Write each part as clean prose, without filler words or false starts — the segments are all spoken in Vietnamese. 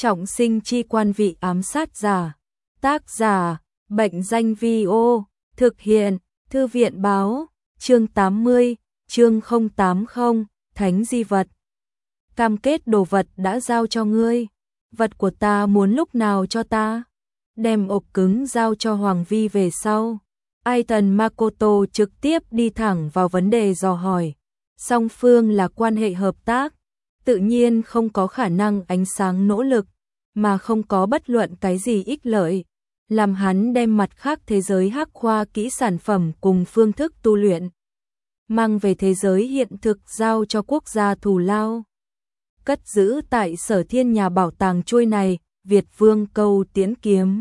Trọng sinh chi quan vị ám sát giả. Tác giả, Bệnh danh Vi-ô. Thực hiện, Thư viện báo. Chương 80, chương 080, Thánh di vật. Cam kết đồ vật đã giao cho ngươi. Vật của ta muốn lúc nào cho ta? Đem ộp cứng giao cho Hoàng Vi về sau. Aiton Makoto trực tiếp đi thẳng vào vấn đề dò hỏi. Song phương là quan hệ hợp tác, tự nhiên không có khả năng ánh sáng nỗ lực, mà không có bất luận cái gì ích lợi. Làm hắn đem mặt khác thế giới hắc khoa kỹ sản phẩm cùng phương thức tu luyện mang về thế giới hiện thực giao cho quốc gia thù lao. Cất giữ tại Sở Thiên nhà bảo tàng chuôi này, Việt Vương Câu Tiễn Kiếm.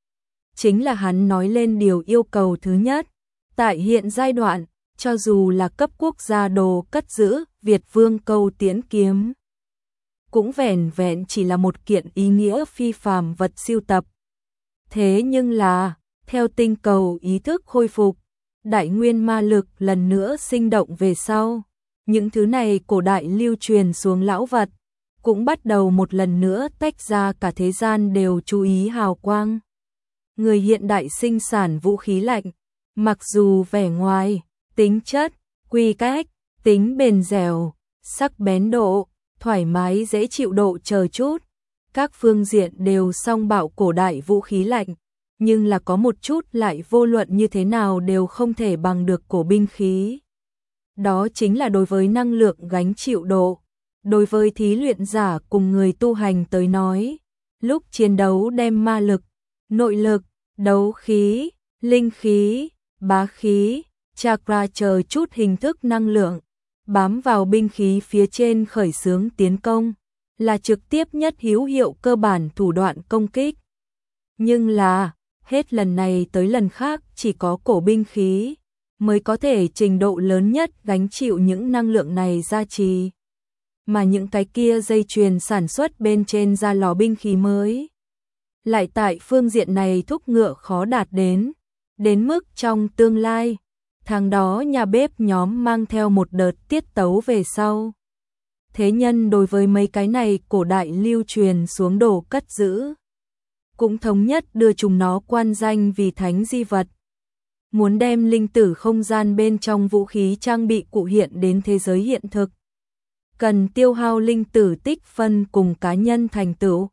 Chính là hắn nói lên điều yêu cầu thứ nhất. Tại hiện giai đoạn, cho dù là cấp quốc gia đồ cất giữ, Việt Vương Câu Tiễn Kiếm cũng vẻn vẹn chỉ là một kiện ý nghĩa phi phàm vật sưu tập. Thế nhưng là, theo tinh cầu ý thức khôi phục, đại nguyên ma lực lần nữa sinh động về sau, những thứ này cổ đại lưu truyền xuống lão vật, cũng bắt đầu một lần nữa tách ra, cả thế gian đều chú ý hào quang. Người hiện đại sinh sản vũ khí lạnh, mặc dù vẻ ngoài, tính chất, quy cách, tính bền dẻo, sắc bén độ, thoải mái dễ chịu độ chờ chút, các phương diện đều song bạo cổ đại vũ khí lạnh, nhưng là có một chút lại vô luận như thế nào đều không thể bằng được cổ binh khí. Đó chính là đối với năng lượng gánh chịu độ. Đối với thí luyện giả cùng người tu hành tới nói, lúc chiến đấu đem ma lực, nội lực, đấu khí, linh khí, bá khí, chakra chờ chút hình thức năng lượng, bám vào binh khí phía trên khởi xướng tiến công, là trực tiếp nhất hữu hiệu cơ bản thủ đoạn công kích. Nhưng là, hết lần này tới lần khác chỉ có cổ binh khí mới có thể trình độ lớn nhất gánh chịu những năng lượng này gia trì. Mà những cái kia dây chuyền sản xuất bên trên ra lò binh khí mới lại tại phương diện này thúc ngựa khó đạt đến mức trong tương lai, tháng đó nhà bếp nhóm mang theo một đợt tiết tấu về sau. Thế nhân đối với mấy cái này cổ đại lưu truyền xuống đồ cất giữ, cũng thống nhất đưa chúng nó quan danh vì thánh di vật. Muốn đem linh tử không gian bên trong vũ khí trang bị cụ hiện đến thế giới hiện thực, cần tiêu hao linh tử tích phân cùng cá nhân thành tựu,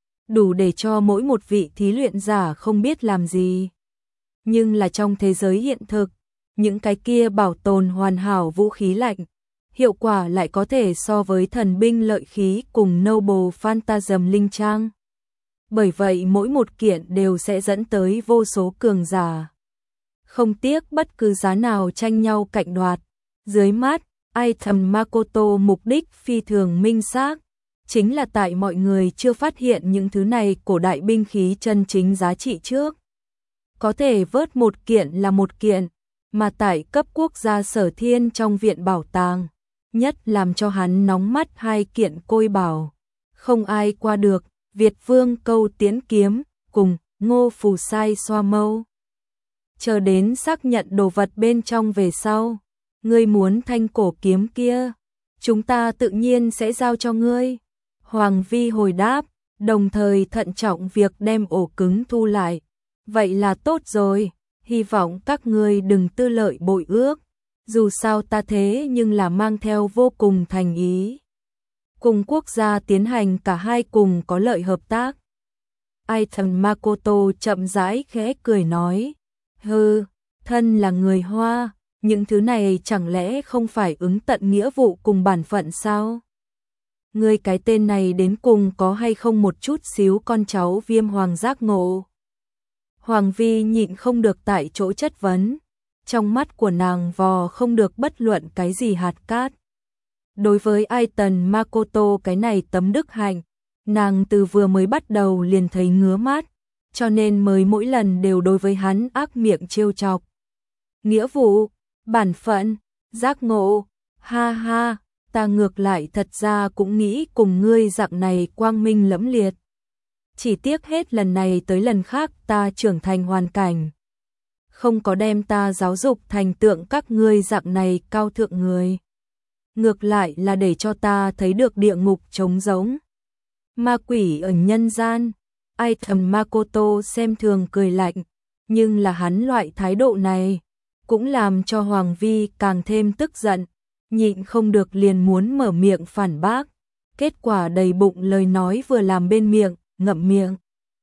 đủ để cho mỗi một vị thí luyện giả không biết làm gì. Nhưng là trong thế giới hiện thực, những cái kia bảo tồn hoàn hảo vũ khí lạnh, hiệu quả lại có thể so với thần binh lợi khí cùng Noble Phantasm linh trang. Bởi vậy mỗi một kiện đều sẽ dẫn tới vô số cường giả không tiếc bất cứ giá nào tranh nhau cạnh đoạt. Dưới mắt, Aiton Makoto mục đích phi thường minh xác, chính là tại mọi người chưa phát hiện những thứ này cổ đại binh khí chân chính giá trị trước, có thể vớt một kiện là một kiện, mà tại cấp quốc gia Sở Thiên trong viện bảo tàng, nhất làm cho hắn nóng mắt hai kiện côi bảo, không ai qua được, Việt Vương Câu Tiễn Kiếm cùng Ngô Phù Sai Xoa Mâu. Chờ đến xác nhận đồ vật bên trong về sau, ngươi muốn thanh cổ kiếm kia, chúng ta tự nhiên sẽ giao cho ngươi. Hoàng Vi hồi đáp, đồng thời thận trọng việc đem ổ cứng thu lại. Vậy là tốt rồi, hy vọng các ngươi đừng tư lợi bội ước, dù sao ta thế nhưng là mang theo vô cùng thành ý. Cùng quốc gia tiến hành cả hai cùng có lợi hợp tác. Aiton Makoto chậm rãi khẽ cười nói, hừ, thân là người Hoa, những thứ này chẳng lẽ không phải ứng tận nghĩa vụ cùng bản phận sao? Ngươi cái tên này đến cùng có hay không một chút xíu con cháu Viêm Hoàng giác ngộ? Hoàng Vi nhịn không được tại chỗ chất vấn, trong mắt của nàng vò không được bất luận cái gì hạt cát. Đối với Aiton Makoto cái này tấm đức hạnh, nàng từ vừa mới bắt đầu liền thấy ngứa mắt, cho nên mới mỗi lần đều đối với hắn ác miệng trêu chọc. Nghĩa vụ, bản phận, giác ngộ, ha ha, ta ngược lại thật ra cũng nghĩ cùng ngươi dạng này quang minh lẫm liệt. Chỉ tiếc hết lần này tới lần khác ta trưởng thành hoàn cảnh, không có đem ta giáo dục thành tượng các ngươi dạng này cao thượng người. Ngược lại là để cho ta thấy được địa ngục trống rỗng. Ma quỷ ở nhân gian. Ai thầm Makoto xem thường cười lạnh, nhưng là hắn loại thái độ này cũng làm cho Hoàng Vi càng thêm tức giận, nhịn không được liền muốn mở miệng phản bác. Kết quả đầy bụng lời nói vừa làm bên miệng, ngậm miệng.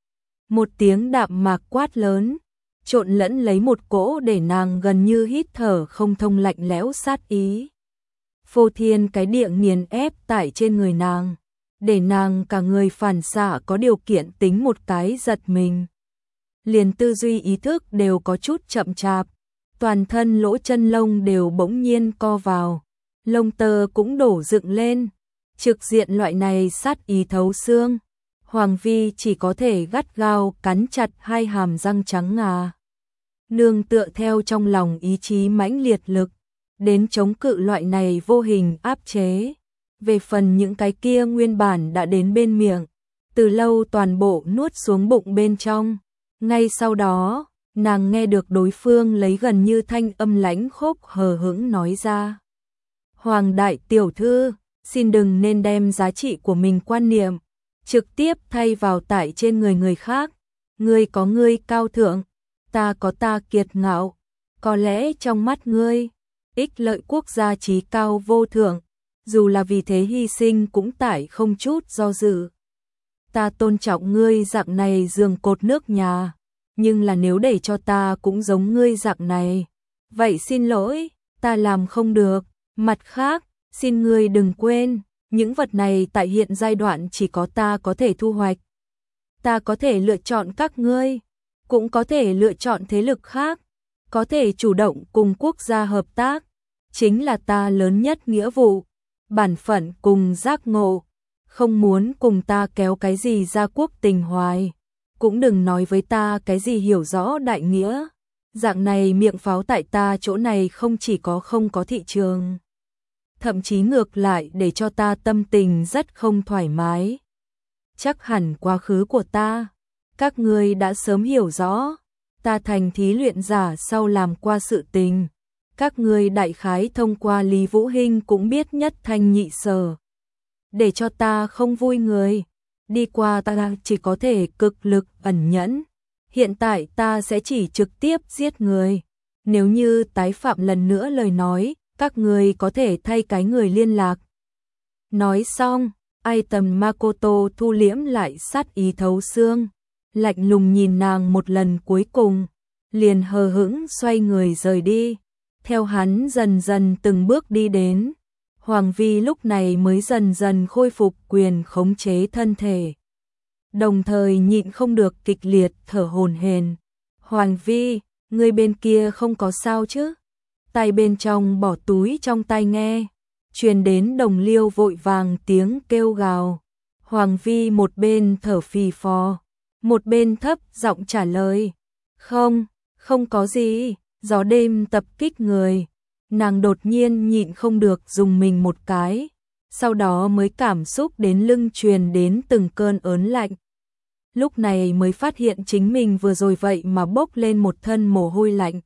Một tiếng đạm mạc quát lớn, trộn lẫn lấy một cỗ để nàng gần như hít thở không thông lạnh lẽo sát ý. Phô thiên cái địa nghiền ép tại trên người nàng, để nàng cả người phản xạ có điều kiện tính một cái giật mình. Liền tư duy ý thức đều có chút chậm chạp, toàn thân lỗ chân lông đều bỗng nhiên co vào, lông tơ cũng đổ dựng lên. Trực diện loại này sát ý thấu xương, Hoàng Vi chỉ có thể gắt gao cắn chặt hai hàm răng trắng ngà. Nương tựa theo trong lòng ý chí mãnh liệt lực, đến chống cự loại này vô hình áp chế. Về phần những cái kia nguyên bản đã đến bên miệng, từ lâu toàn bộ nuốt xuống bụng bên trong. Ngay sau đó, nàng nghe được đối phương lấy gần như thanh âm lãnh khốc hờ hững nói ra. Hoàng đại tiểu thư, xin đừng nên đem giá trị của mình quan niệm trực tiếp thay vào tại trên người người khác. Ngươi có ngươi cao thượng, ta có ta kiệt ngạo. Có lẽ trong mắt ngươi, ích lợi quốc gia chí cao vô thượng, dù là vì thế hy sinh cũng tải không chút do dự. Ta tôn trọng ngươi dạng này giường cột nước nhà, nhưng là nếu để cho ta cũng giống ngươi dạng này, vậy xin lỗi, ta làm không được. Mặt khác, xin ngươi đừng quên, những vật này tại hiện giai đoạn chỉ có ta có thể thu hoạch. Ta có thể lựa chọn các ngươi, cũng có thể lựa chọn thế lực khác, có thể chủ động cùng quốc gia hợp tác, chính là ta lớn nhất nghĩa vụ, bản phận cùng giác ngộ, không muốn cùng ta kéo cái gì ra quốc tình hoài, cũng đừng nói với ta cái gì hiểu rõ đại nghĩa, dạng này miệng pháo tại ta chỗ này không chỉ có không có thị trường, thậm chí ngược lại để cho ta tâm tình rất không thoải mái. Chắc hẳn quá khứ của ta, các ngươi đã sớm hiểu rõ, ta thành thí luyện giả sau làm qua sự tình. Các ngươi đại khái thông qua Lý Vũ Hinh cũng biết nhất thanh nhị sở. Để cho ta không vui người, đi qua ta chỉ có thể cực lực ẩn nhẫn. Hiện tại ta sẽ chỉ trực tiếp giết người. Nếu như tái phạm lần nữa lời nói, các ngươi có thể thay cái người liên lạc. Nói xong, ai tầm Makoto thu liễm lại sát ý thấu xương, lạnh lùng nhìn nàng một lần cuối cùng, liền hờ hững xoay người rời đi. Theo hắn dần dần từng bước đi đến, Hoàng Vi lúc này mới dần dần khôi phục quyền khống chế thân thể. Đồng thời nhịn không được kịch liệt thở hổn hển. Hoàng Vi, người bên kia không có sao chứ? Tay bên trong bỏ túi trong tai nghe, truyền đến Đồng Liêu vội vàng tiếng kêu gào. Hoàng Vi một bên thở phì phò, một bên thấp giọng trả lời. Không có gì, gió đêm tập kích người. Nàng đột nhiên nhịn không được dùng mình một cái, sau đó mới cảm xúc đến lưng truyền đến từng cơn ớn lạnh. Lúc này mới phát hiện chính mình vừa rồi vậy mà bốc lên một thân mồ hôi lạnh.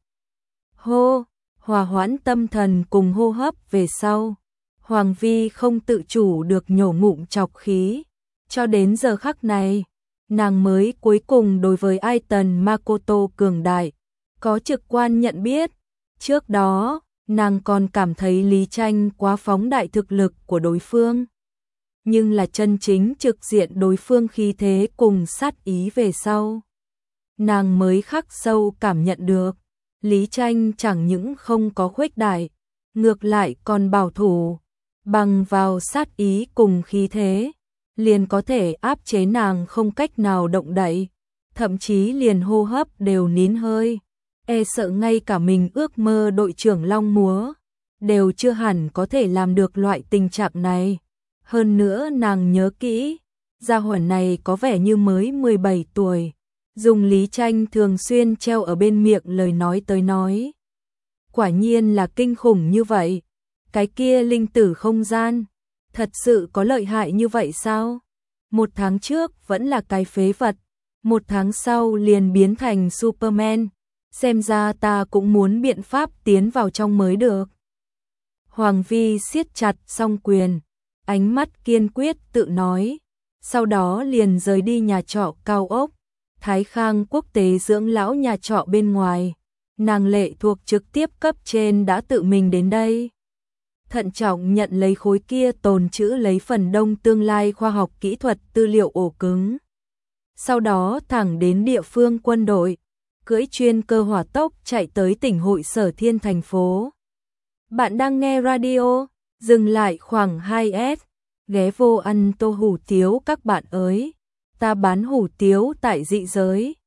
Hô, hòa hoãn tâm thần cùng hô hấp về sau. Hoàng Vi không tự chủ được nhổ ngụm trọc khí. Cho đến giờ khắc này, nàng mới cuối cùng đối với ai tần Makoto cường đại có trực quan nhận biết. Trước đó, nàng còn cảm thấy Lý Tranh quá phóng đại thực lực của đối phương. Nhưng là chân chính trực diện đối phương khí thế cùng sát ý về sau. Nàng mới khắc sâu cảm nhận được, Lý Tranh chẳng những không có khuếch đại, ngược lại còn bảo thủ, bằng vào sát ý cùng khí thế, liền có thể áp chế nàng không cách nào động đậy, thậm chí liền hô hấp đều nín hơi. E sợ ngay cả mình ước mơ đội trưởng Long Múa đều chưa hẳn có thể làm được loại tình trạng này. Hơn nữa nàng nhớ kỹ, gia hỏa này có vẻ như mới 17 tuổi, dùng Lý Tranh thường xuyên treo ở bên miệng lời nói tới nói. Quả nhiên là kinh khủng như vậy, cái kia linh tử không gian, thật sự có lợi hại như vậy sao? Một tháng trước vẫn là cái phế vật, một tháng sau liền biến thành Superman. Xem ra ta cũng muốn biện pháp tiến vào trong mới được. Hoàng Vi siết chặt song quyền, ánh mắt kiên quyết tự nói. sau đó liền rời đi nhà trọ cao ốc Thái Khang Quốc tế dưỡng lão nhà trọ bên ngoài. Nàng Lệ thuộc trực tiếp cấp trên đã tự mình đến đây. Thận trọng nhận lấy khối kia tồn trữ lấy phần đông tương lai khoa học kỹ thuật tư liệu ổ cứng. Sau đó thẳng đến địa phương quân đội, cưỡi chuyên cơ hỏa tốc chạy tới tỉnh Hội Sở Thiên thành phố. Bạn đang nghe radio, dừng lại khoảng 2S, ghé vô ăn tô hủ tiếu các bạn ơi. Ta bán hủ tiếu tại dị giới.